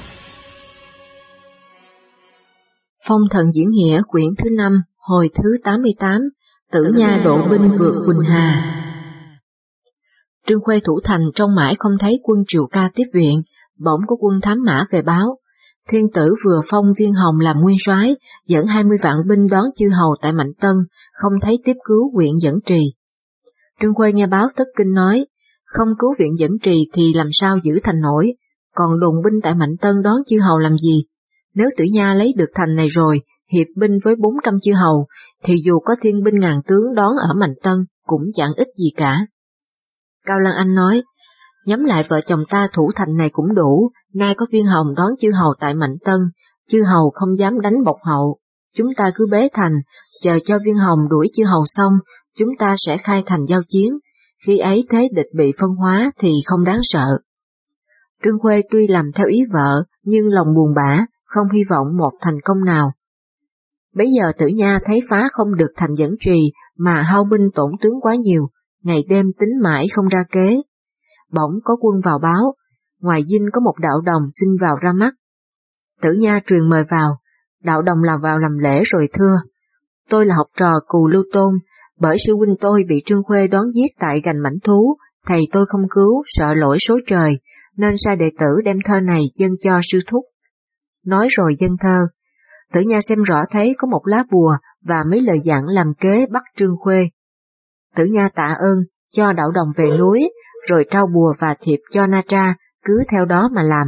Phong thần diễn nghĩa quyển thứ 5, hồi thứ 88, Tử Nha độ binh vượt Quỳnh Hà. Trương Khuê thủ thành trông mãi không thấy quân Triệu Ca tiếp viện, bỗng có quân thám mã về báo. Thiên tử vừa phong Viên Hồng làm nguyên soái, dẫn 20 vạn binh đón chư hầu tại Mạnh Tân, không thấy tiếp cứu huyện Dẫn Trì. Trương Khuê nghe báo thất kinh nói, không cứu viện Dẫn Trì thì làm sao giữ thành nổi, còn đồn binh tại Mạnh Tân đón chư hầu làm gì? Nếu Tử Nha lấy được thành này rồi, hiệp binh với 400 chư hầu, thì dù có thiên binh ngàn tướng đón ở Mạnh Tân cũng chẳng ích gì cả. Cao Lăng Anh nói, nhắm lại vợ chồng ta thủ thành này cũng đủ, nay có Viên Hồng đón chư hầu tại Mạnh Tân, chư hầu không dám đánh bộc hậu, chúng ta cứ bế thành, chờ cho Viên Hồng đuổi chư hầu xong, chúng ta sẽ khai thành giao chiến, khi ấy thế địch bị phân hóa thì không đáng sợ. Trương Khuê tuy làm theo ý vợ, nhưng lòng buồn bã, không hy vọng một thành công nào. Bấy giờ Tử Nha thấy phá không được thành Dẫn Trì mà hao binh tổn tướng quá nhiều, ngày đêm tính mãi không ra kế. Bỗng có quân vào báo, ngoài dinh có một đạo đồng xin vào ra mắt. Tử Nha truyền mời vào, đạo đồng làm vào làm lễ rồi thưa, tôi là học trò Cù Lưu Tôn, bởi sư huynh tôi bị Trương Khuê đón giết tại gành mãnh thú, thầy tôi không cứu, sợ lỗi số trời, nên sai đệ tử đem thơ này dâng cho sư thúc. Nói rồi dâng thơ, Tử Nha xem rõ thấy có một lá bùa và mấy lời dặn làm kế bắt Trương Khuê. Tử Nha tạ ơn, cho đạo đồng về núi, rồi trao bùa và thiệp cho Na Tra, cứ theo đó mà làm.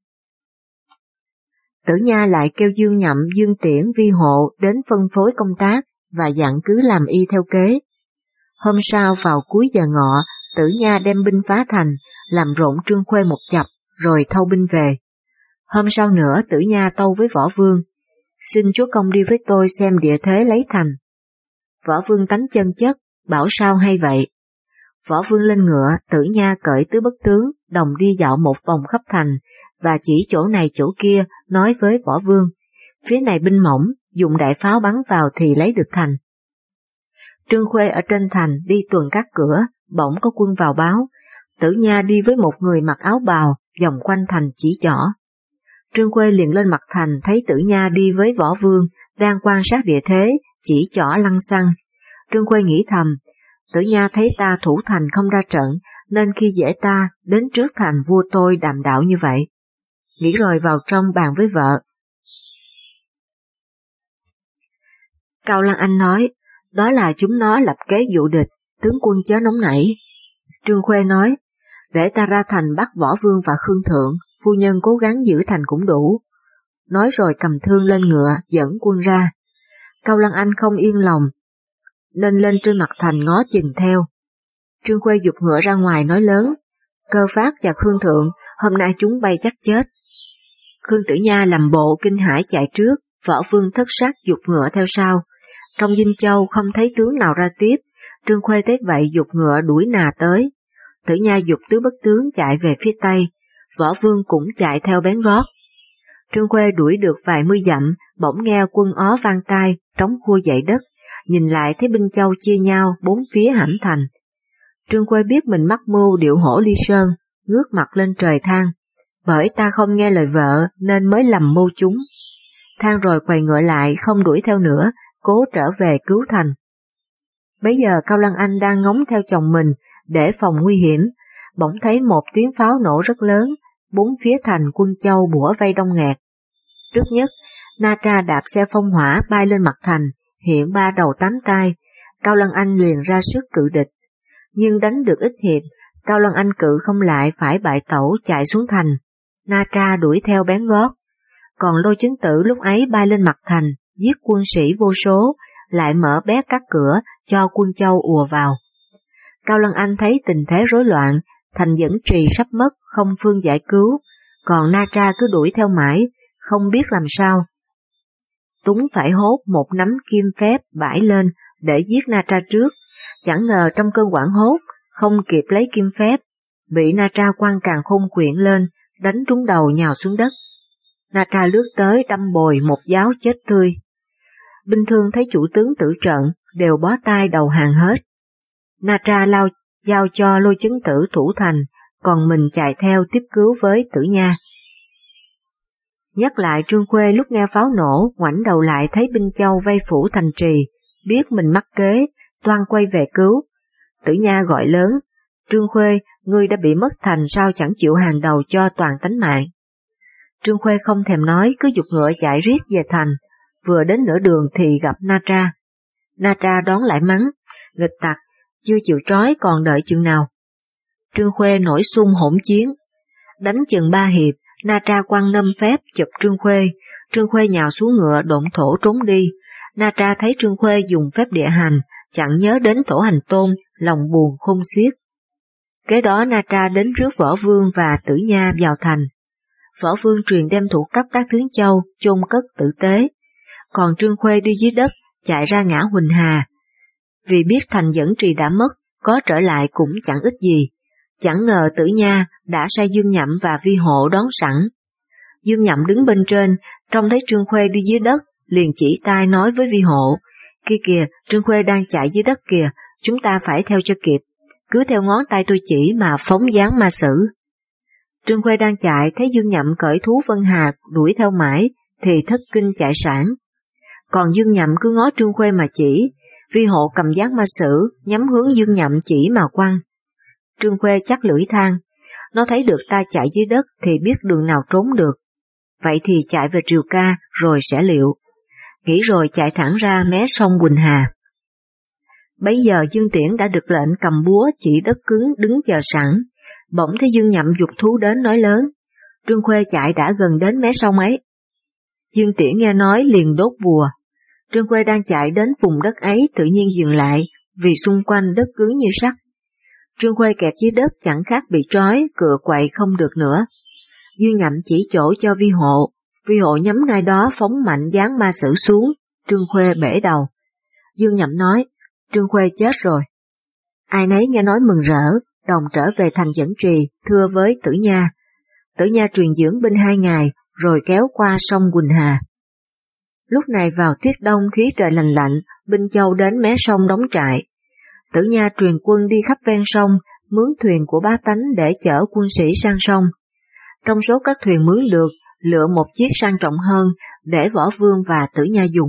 Tử Nha lại kêu Dương Nhậm, Dương Tiễn, Vi Hộ đến phân phối công tác và dặn cứ làm y theo kế. Hôm sau vào cuối giờ ngọ, Tử Nha đem binh phá thành, làm rộn Trương Khuê một chập, rồi thâu binh về. Hôm sau nữa Tử Nha tâu với Võ Vương, xin chúa công đi với tôi xem địa thế lấy thành. Võ Vương tánh chân chất, bảo sao hay vậy. Võ Vương lên ngựa, Tử Nha cởi tứ bất tướng, đồng đi dạo một vòng khắp thành, và chỉ chỗ này chỗ kia, nói với Võ Vương, phía này binh mỏng, dùng đại pháo bắn vào thì lấy được thành. Trương Khuê ở trên thành đi tuần các cửa, bỗng có quân vào báo, Tử Nha đi với một người mặc áo bào, vòng quanh thành chỉ trỏ. Trương Khuê liền lên mặt thành thấy Tử Nha đi với Võ Vương, đang quan sát địa thế, chỉ trỏ lăng xăng. Trương Khuê nghĩ thầm, Tử Nha thấy ta thủ thành không ra trận, nên khi dễ ta đến trước thành vua tôi đàm đạo như vậy. Nghĩ rồi vào trong bàn với vợ. Cao Lăng Anh nói, đó là chúng nó lập kế dụ địch, tướng quân chớ nóng nảy. Trương Khuê nói, để ta ra thành bắt Võ Vương và Khương Thượng, phu nhân cố gắng giữ thành cũng đủ. Nói rồi cầm thương lên ngựa dẫn quân ra. Cao Lăng Anh không yên lòng, nên lên trên mặt thành ngó chừng theo. Trương Khuê giục ngựa ra ngoài nói lớn, Cơ Phát và Khương Thượng, hôm nay chúng bay chắc chết. Khương Tử Nha làm bộ kinh hãi chạy trước, Võ Vương thất sắc giục ngựa theo sau. Trong Dinh Châu không thấy tướng nào ra tiếp, Trương Khuê thấy vậy giục ngựa đuổi nà tới. Tử Nha giục tứ bất tướng chạy về phía tây, Võ Vương cũng chạy theo bén gót. Trương Khuê đuổi được vài mươi dặm, bỗng nghe quân ó vang tai, trống khua dậy đất, nhìn lại thấy binh Châu chia nhau bốn phía hãm thành. Trương Khuê biết mình mắc mưu điệu hổ ly sơn, ngước mặt lên trời than, bởi ta không nghe lời vợ nên mới lầm mưu chúng. Than rồi quay ngựa lại không đuổi theo nữa, cố trở về cứu thành. Bấy giờ Cao Lăng Anh đang ngóng theo chồng mình để phòng nguy hiểm, bỗng thấy một tiếng pháo nổ rất lớn, bốn phía thành quân Châu bủa vây đông nghẹt. Trước nhất, Na Tra đạp xe phong hỏa bay lên mặt thành, hiện ba đầu tám tai, Cao Lăng Anh liền ra sức cự địch. Nhưng đánh được ít hiệp, Cao Lăng Anh cự không lại phải bại tẩu chạy xuống thành, Na Tra đuổi theo bén gót. Còn Lôi Chứng Tử lúc ấy bay lên mặt thành, giết quân sĩ vô số, lại mở bét các cửa cho quân Châu ùa vào. Cao Lăng Anh thấy tình thế rối loạn, thành Dẫn Trì sắp mất, không phương giải cứu, còn Na Tra cứ đuổi theo mãi, không biết làm sao. Túng phải hốt một nắm kim phép bãi lên để giết Na Tra trước, chẳng ngờ trong cơn hoảng hốt, không kịp lấy kim phép, bị Na Tra quăng càn khôn quyện lên, đánh trúng đầu nhào xuống đất. Na Tra lướt tới đâm bồi một giáo chết tươi. Binh thương thấy chủ tướng tử trận, đều bó tay đầu hàng hết. Na Tra giao cho Lôi Chứng Tử thủ thành, còn mình chạy theo tiếp cứu với Tử Nha. Nhắc lại Trương Khuê lúc nghe pháo nổ, ngoảnh đầu lại thấy binh châu vây phủ thành trì, biết mình mắc kế, toan quay về cứu. Tử Nha gọi lớn, Trương Khuê, ngươi đã bị mất thành sao chẳng chịu hàng đầu cho toàn tánh mạng. Trương Khuê không thèm nói, cứ giục ngựa chạy riết về thành, vừa đến nửa đường thì gặp Na Tra. Na Tra đón lại mắng, nghịch tặc, chưa chịu trói còn đợi chừng nào. Trương Khuê nổi xung hỗn chiến, đánh chừng 3 hiệp, Na Tra quăng nâm phép chụp Trương Khuê nhào xuống ngựa độn thổ trốn đi. Na Tra thấy Trương Khuê dùng phép địa hành, chẳng nhớ đến Thổ Hành Tôn, lòng buồn khôn xiết. Kế đó Na Tra đến rước Võ Vương và Tử Nha vào thành. Võ Vương truyền đem thủ cấp các tướng châu, chôn cất tử tế. Còn Trương Khuê đi dưới đất, chạy ra ngã Huỳnh Hà. Vì biết thành dẫn trì đã mất, có trở lại cũng chẳng ích gì. Chẳng ngờ Tử Nha đã sai Dương Nhậm và Vi Hộ đón sẵn. Dương Nhậm đứng bên trên, trông thấy Trương Khuê đi dưới đất, liền chỉ tay nói với Vi Hộ, kia kìa, Trương Khuê đang chạy dưới đất kìa, chúng ta phải theo cho kịp, cứ theo ngón tay tôi chỉ mà phóng dáng ma sử. Trương Khuê đang chạy, thấy Dương Nhậm cởi thú Vân Hà đuổi theo mãi, thì thất kinh chạy sản. Còn Dương Nhậm cứ ngó Trương Khuê mà chỉ, Vi Hộ cầm dáng ma sử, nhắm hướng Dương Nhậm chỉ mà quăng. Trương Khuê chắc lưỡi than, nó thấy được ta chạy dưới đất thì biết đường nào trốn được. Vậy thì chạy về Triều Ca rồi sẽ liệu. Nghĩ rồi chạy thẳng ra mé sông Quỳnh Hà. Bấy giờ Dương Tiễn đã được lệnh cầm búa chỉ đất cứng đứng chờ sẵn, bỗng thấy Dương Nhậm giục thú đến nói lớn, Trương Khuê chạy đã gần đến mé sông ấy. Dương Tiễn nghe nói liền đốt bùa. Trương Khuê đang chạy đến vùng đất ấy tự nhiên dừng lại, vì xung quanh đất cứng như sắt. Trương Khuê kẹt dưới đất chẳng khác bị trói, cựa quậy không được nữa. Dương Nhậm chỉ chỗ cho Vi Hộ nhắm ngay đó phóng mạnh giáng ma sử xuống, Trương Khuê bể đầu. Dương Nhậm nói, Trương Khuê chết rồi. Ai nấy nghe nói mừng rỡ, đồng trở về thành dẫn trì, thưa với Tử Nha. Tử Nha truyền dưỡng binh 2 ngày, rồi kéo qua sông Quỳnh Hà. Lúc này vào tiết đông khí trời lành lạnh, binh châu đến mé sông đóng trại. Tử Nha truyền quân đi khắp ven sông, mướn thuyền của bá tánh để chở quân sĩ sang sông. Trong số các thuyền mướn được, lựa một chiếc sang trọng hơn để Võ Vương và Tử Nha dùng.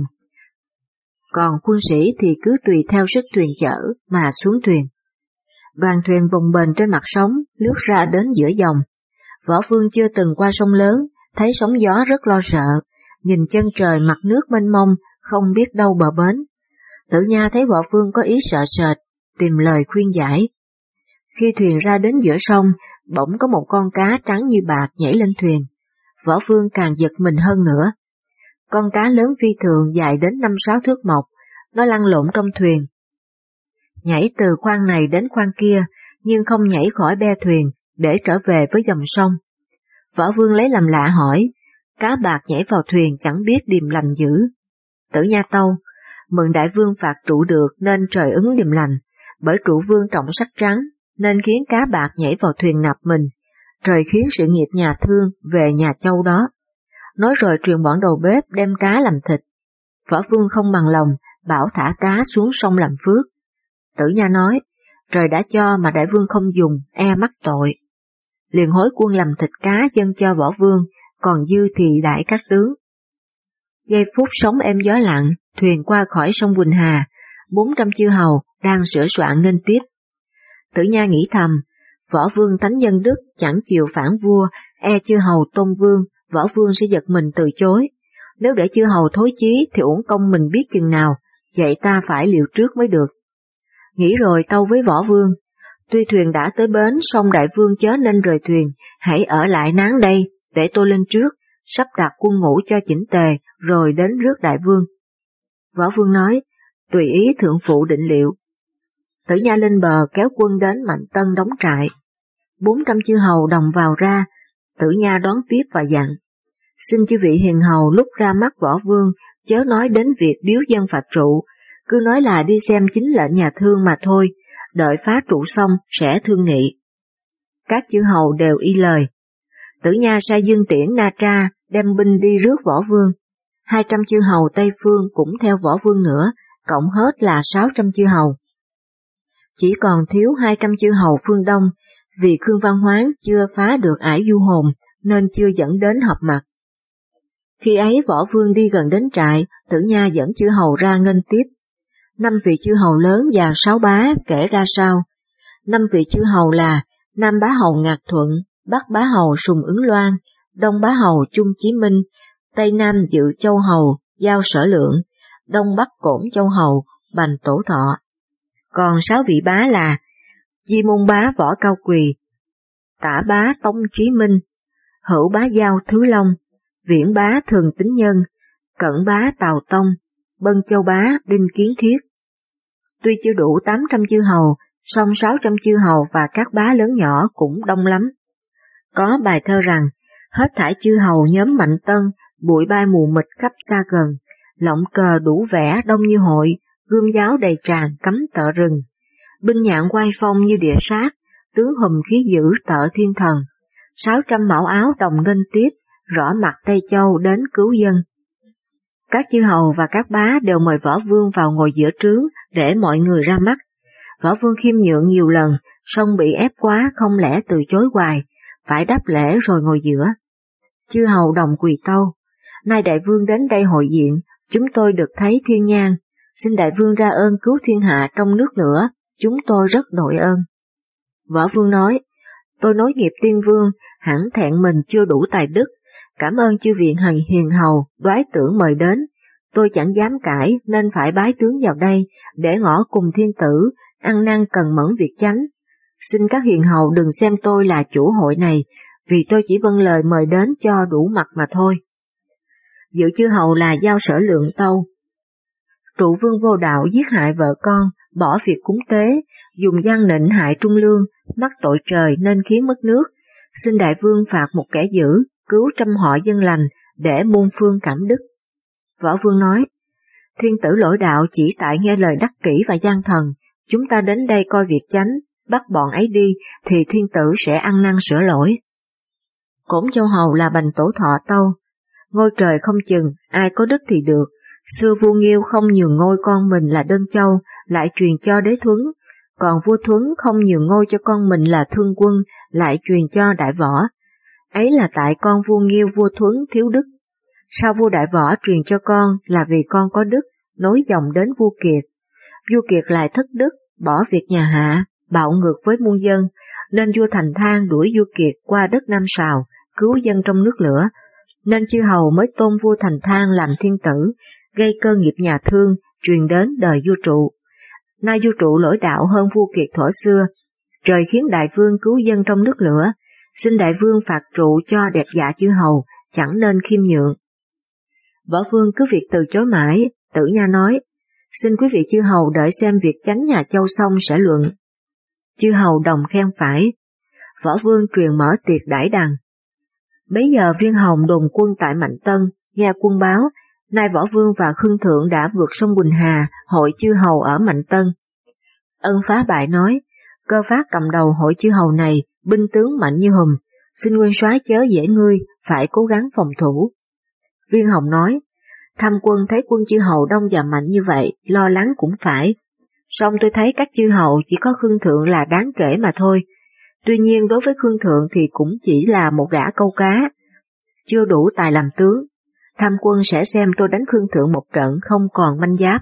Còn quân sĩ thì cứ tùy theo sức thuyền chở mà xuống thuyền. Đoàn thuyền bồng bềnh trên mặt sóng, lướt ra đến giữa dòng. Võ Vương chưa từng qua sông lớn, thấy sóng gió rất lo sợ, nhìn chân trời mặt nước mênh mông, không biết đâu bờ bến. Tử Nha thấy Võ Vương có ý sợ sệt, tìm lời khuyên giải. Khi thuyền ra đến giữa sông, bỗng có một con cá trắng như bạc nhảy lên thuyền. Võ Vương càng giật mình hơn nữa. Con cá lớn phi thường dài đến 5-6 thước mộc, nó lăn lộn trong thuyền. Nhảy từ khoang này đến khoang kia, nhưng không nhảy khỏi be thuyền để trở về với dòng sông. Võ Vương lấy làm lạ hỏi, cá bạc nhảy vào thuyền chẳng biết điềm lành dữ. Tử Nha tâu, mừng đại vương phạt trụ được nên trời ứng điềm lành, bởi trụ vương trọng sắc trắng nên khiến cá bạc nhảy vào thuyền nạp mình, trời khiến sự nghiệp nhà thương về nhà châu đó. Nói rồi truyền bọn đầu bếp đem cá làm thịt. Võ Vương không bằng lòng, bảo thả cá xuống sông làm phước. Tử Nha nói, trời đã cho mà đại vương không dùng, e mắc tội. Liền hối quân làm thịt cá dâng cho Võ Vương, còn dư thì đãi các tướng. Giây phút sóng êm gió lặng, thuyền qua khỏi sông Quỳnh Hà, 400 chư hầu đang sửa soạn nghênh tiếp. Tử Nha nghĩ thầm, Võ Vương tánh nhân đức chẳng chịu phản vua, e chư hầu tôn vương, Võ Vương sẽ giật mình từ chối. Nếu để chư hầu thối chí thì uổng công mình biết chừng nào, vậy ta phải liệu trước mới được. Nghĩ rồi tâu với Võ Vương, tuy thuyền đã tới bến, song đại vương chớ nên rời thuyền, hãy ở lại nán đây, để tôi lên trước, sắp đặt quân ngũ cho chỉnh tề, rồi đến rước đại vương. Võ Vương nói, tùy ý thượng phụ định liệu. Tử Nha lên bờ kéo quân đến Mạnh Tân đóng trại. 400 chư hầu đồng vào ra, Tử Nha đón tiếp và dặn, xin chư vị hiền hầu lúc ra mắt Võ Vương, chớ nói đến việc điếu dân phạt trụ, cứ nói là đi xem chính lệnh nhà thương mà thôi, đợi phá trụ xong sẽ thương nghị. Các chư hầu đều y lời. Tử Nha sai Dương Tiễn Na Tra đem binh đi rước Võ Vương. 200 chư hầu Tây Phương cũng theo Võ Vương nữa, cộng hết là 600 chư hầu. Chỉ còn thiếu 200 chư hầu phương Đông, vì Khương Văn Hoán chưa phá được ải du hồn nên chưa dẫn đến họp mặt. Khi ấy Võ Vương đi gần đến trại, Tử Nha dẫn chư hầu ra nghênh tiếp. 5 vị chư hầu lớn và 6 bá kể ra sau. 5 vị chư hầu là Nam bá hầu Ngạc Thuận, Bắc bá hầu Sùng Ứng Loan, Đông bá hầu Chung Chí Minh, Tây Nam Dự Châu hầu Giao Sở Lượng, Đông Bắc Cổn Châu hầu Bành Tổ Thọ. Còn 6 vị bá là Di Môn bá Võ Cao Quỳ, Tả bá Tống Trí Minh, Hữu bá Giao Thứ Long, Viễn bá Thường Tín Nhân, Cẩn bá Tào Tông, Bân Châu bá Đinh Kiến Thiết. Tuy chưa đủ 800 chư hầu, song 600 chư hầu và các bá lớn nhỏ cũng đông lắm. Có bài thơ rằng, hết thảy chư hầu nhóm Mạnh Tân, bụi bay mù mịt khắp xa gần, lọng cờ đủ vẻ đông như hội, gươm giáo đầy tràn cắm tợ rừng. Binh nhạn quay phong như địa sát, tướng hùm khí dữ tợ thiên thần. 600 mão áo đồng nghênh tiếp, rõ mặt Tây Châu đến cứu dân. Các chư hầu và các bá đều mời Võ Vương vào ngồi giữa trướng để mọi người ra mắt. Võ Vương khiêm nhượng nhiều lần, song bị ép quá không lẽ từ chối hoài, phải đáp lễ rồi ngồi giữa. Chư hầu đồng quỳ tâu, nay đại vương đến đây hội diện, chúng tôi được thấy thiên nhang, xin đại vương ra ơn cứu thiên hạ trong nước lửa, chúng tôi rất đội ơn. Võ Vương nói, tôi nối nghiệp tiên vương, hẳn thẹn mình chưa đủ tài đức, cảm ơn chư viện hiền hầu, đoái tưởng mời đến, tôi chẳng dám cãi nên phải bái tướng vào đây, để ngõ cùng thiên tử, ăn năn cần mẫn việc chánh. Xin các hiền hầu đừng xem tôi là chủ hội này, vì tôi chỉ vâng lời mời đến cho đủ mặt mà thôi. Dự chư hầu là Giao Sở Lượng tâu. Trụ vương vô đạo giết hại vợ con, bỏ việc cúng tế, dùng gian nịnh hại trung lương, mắc tội trời nên khiến mất nước. Xin đại vương phạt một kẻ dữ, cứu trăm họ dân lành, để muôn phương cảm đức. Võ Vương nói, thiên tử lỗi đạo chỉ tại nghe lời đắc kỷ và gian thần, chúng ta đến đây coi việc chánh, bắt bọn ấy đi thì thiên tử sẽ ăn năn sửa lỗi. Cổn Châu hầu là Bành Tổ Thọ tâu, ngôi trời không chừng, ai có đức thì được, xưa vua Nghiêu không nhường ngôi con mình là Đơn Châu, lại truyền cho Đế Thuấn, còn vua Thuấn không nhường ngôi cho con mình là Thương Quân, lại truyền cho Đại Võ. Ấy là tại con vua Nghiêu vua Thuấn thiếu đức. Sao vua Đại Võ truyền cho con là vì con có đức, nối dòng đến vua Kiệt. Vua Kiệt lại thất đức, bỏ việc nhà Hạ, bạo ngược với muôn dân, nên vua Thành Thang đuổi vua Kiệt qua đất Nam Sào, cứu dân trong nước lửa, nên chư hầu mới tôn vua Thành Thang làm thiên tử, gây cơ nghiệp nhà Thương, truyền đến đời vua Trụ. Nay vua Trụ lỗi đạo hơn vua Kiệt thuở xưa, trời khiến đại vương cứu dân trong nước lửa, xin đại vương phạt Trụ cho đẹp dạ chư hầu, chẳng nên khiêm nhượng. Võ Vương cứ việc từ chối mãi, Tử Nha nói, xin quý vị chư hầu đợi xem việc chánh nhà Châu xong sẽ luận. Chư hầu đồng khen phải. Võ Vương truyền mở tiệc đãi đằng. Bấy giờ Viên Hồng đồn quân tại Mạnh Tân, nghe quân báo, nay Võ Vương và Khương Thượng đã vượt sông Quỳnh Hà, hội chư hầu ở Mạnh Tân. Ân Phá Bại nói, Cơ Phát cầm đầu hội chư hầu này, binh tướng mạnh như hùm, xin nguyên soái chớ dễ ngươi, phải cố gắng phòng thủ. Viên Hồng nói, tham quân thấy quân chư hầu đông và mạnh như vậy, lo lắng cũng phải. Song tôi thấy các chư hầu chỉ có Khương Thượng là đáng kể mà thôi. Tuy nhiên đối với Khương Thượng thì cũng chỉ là một gã câu cá, chưa đủ tài làm tướng. Tham quân sẽ xem tôi đánh Khương Thượng một trận không còn manh giáp.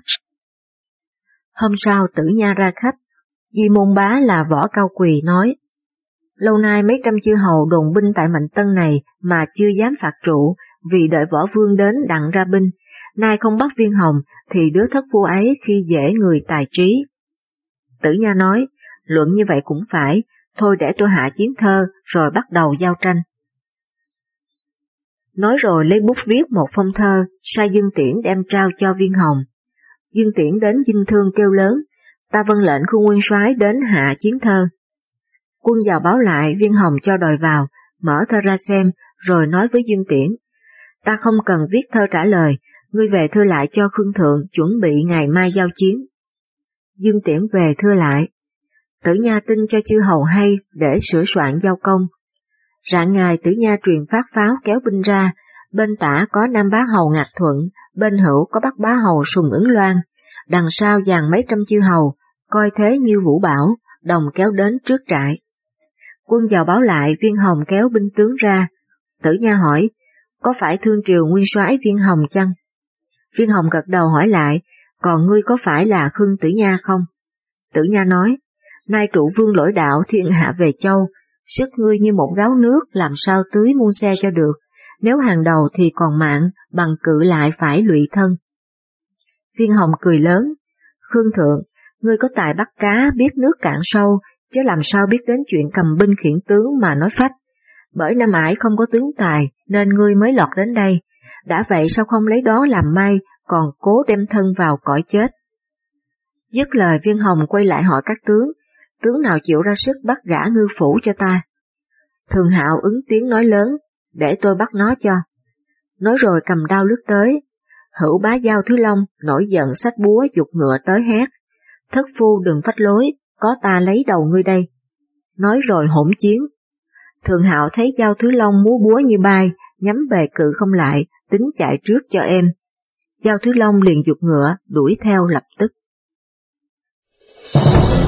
Hôm sau Tử Nha ra khách, Di Môn bá là Võ Cao Quỳ nói, lâu nay mấy trăm chư hầu đồn binh tại Mạnh Tân này mà chưa dám phạt Trụ, vì đợi Võ Vương đến đặng ra binh, nay không bắt Viên Hồng thì đứa thất vua ấy khi dễ người tài trí. Tử Nha nói, luận như vậy cũng phải, thôi để tôi hạ chiến thơ rồi bắt đầu giao tranh. Nói rồi lấy bút viết một phong thơ, sai Dương Tiễn đem trao cho Viên Hồng. Dương Tiễn đến dinh thương kêu lớn, ta vâng lệnh Khương nguyên soái đến hạ chiến thơ. Quân vào báo lại, Viên Hồng cho đòi vào, mở thơ ra xem, rồi nói với Dương Tiễn, ta không cần viết thơ trả lời, ngươi về thưa lại cho Khương Thượng chuẩn bị ngày mai giao chiến. Dương Tiễn về thưa lại. Tử Nha tin cho chư hầu hay để sửa soạn giao công. Rạng ngày Tử Nha truyền phát pháo kéo binh ra, bên tả có Nam bá hầu Ngạc Thuận, bên hữu có Bắc bá hầu Sùng Ứng Loan, đằng sau dàn mấy trăm chư hầu, coi thế như vũ bão, đồng kéo đến trước trại. Quân vào báo lại, Viên Hồng kéo binh tướng ra. Tử Nha hỏi, có phải thương triều nguyên soái Viên Hồng chăng? Viên Hồng gật đầu hỏi lại, còn ngươi có phải là Khương Tử Nha không? Tử Nha nói, nay trụ vương lỗi đạo thiên hạ về châu, sức ngươi như một gáo nước làm sao tưới muôn xe cho được, nếu hàng đầu thì còn mạng, bằng cự lại phải lụy thân. Viên Hồng cười lớn, Khương Thượng, ngươi có tài bắt cá biết nước cạn sâu, chứ làm sao biết đến chuyện cầm binh khiển tướng mà nói phách. Bởi năm ải không có tướng tài nên ngươi mới lọt đến đây, đã vậy sao không lấy đó làm may, còn cố đem thân vào cõi chết. Dứt lời Viên Hồng quay lại hỏi các tướng nào chịu ra sức bắt gã ngư phủ cho ta. Thường Hạo ứng tiếng nói lớn, để tôi bắt nó cho. Nói rồi cầm đao lướt tới, Hữu bá Giao Thứ Long nổi giận xách búa giục ngựa tới hét, thất phu đừng phách lối, có ta lấy đầu ngươi đây. Nói rồi hỗn chiến. Thường Hạo thấy Giao Thứ Long múa búa như bay, nhắm bề cự không lại, tính chạy trước cho em. Giao Thứ Long liền giục ngựa, đuổi theo lập tức.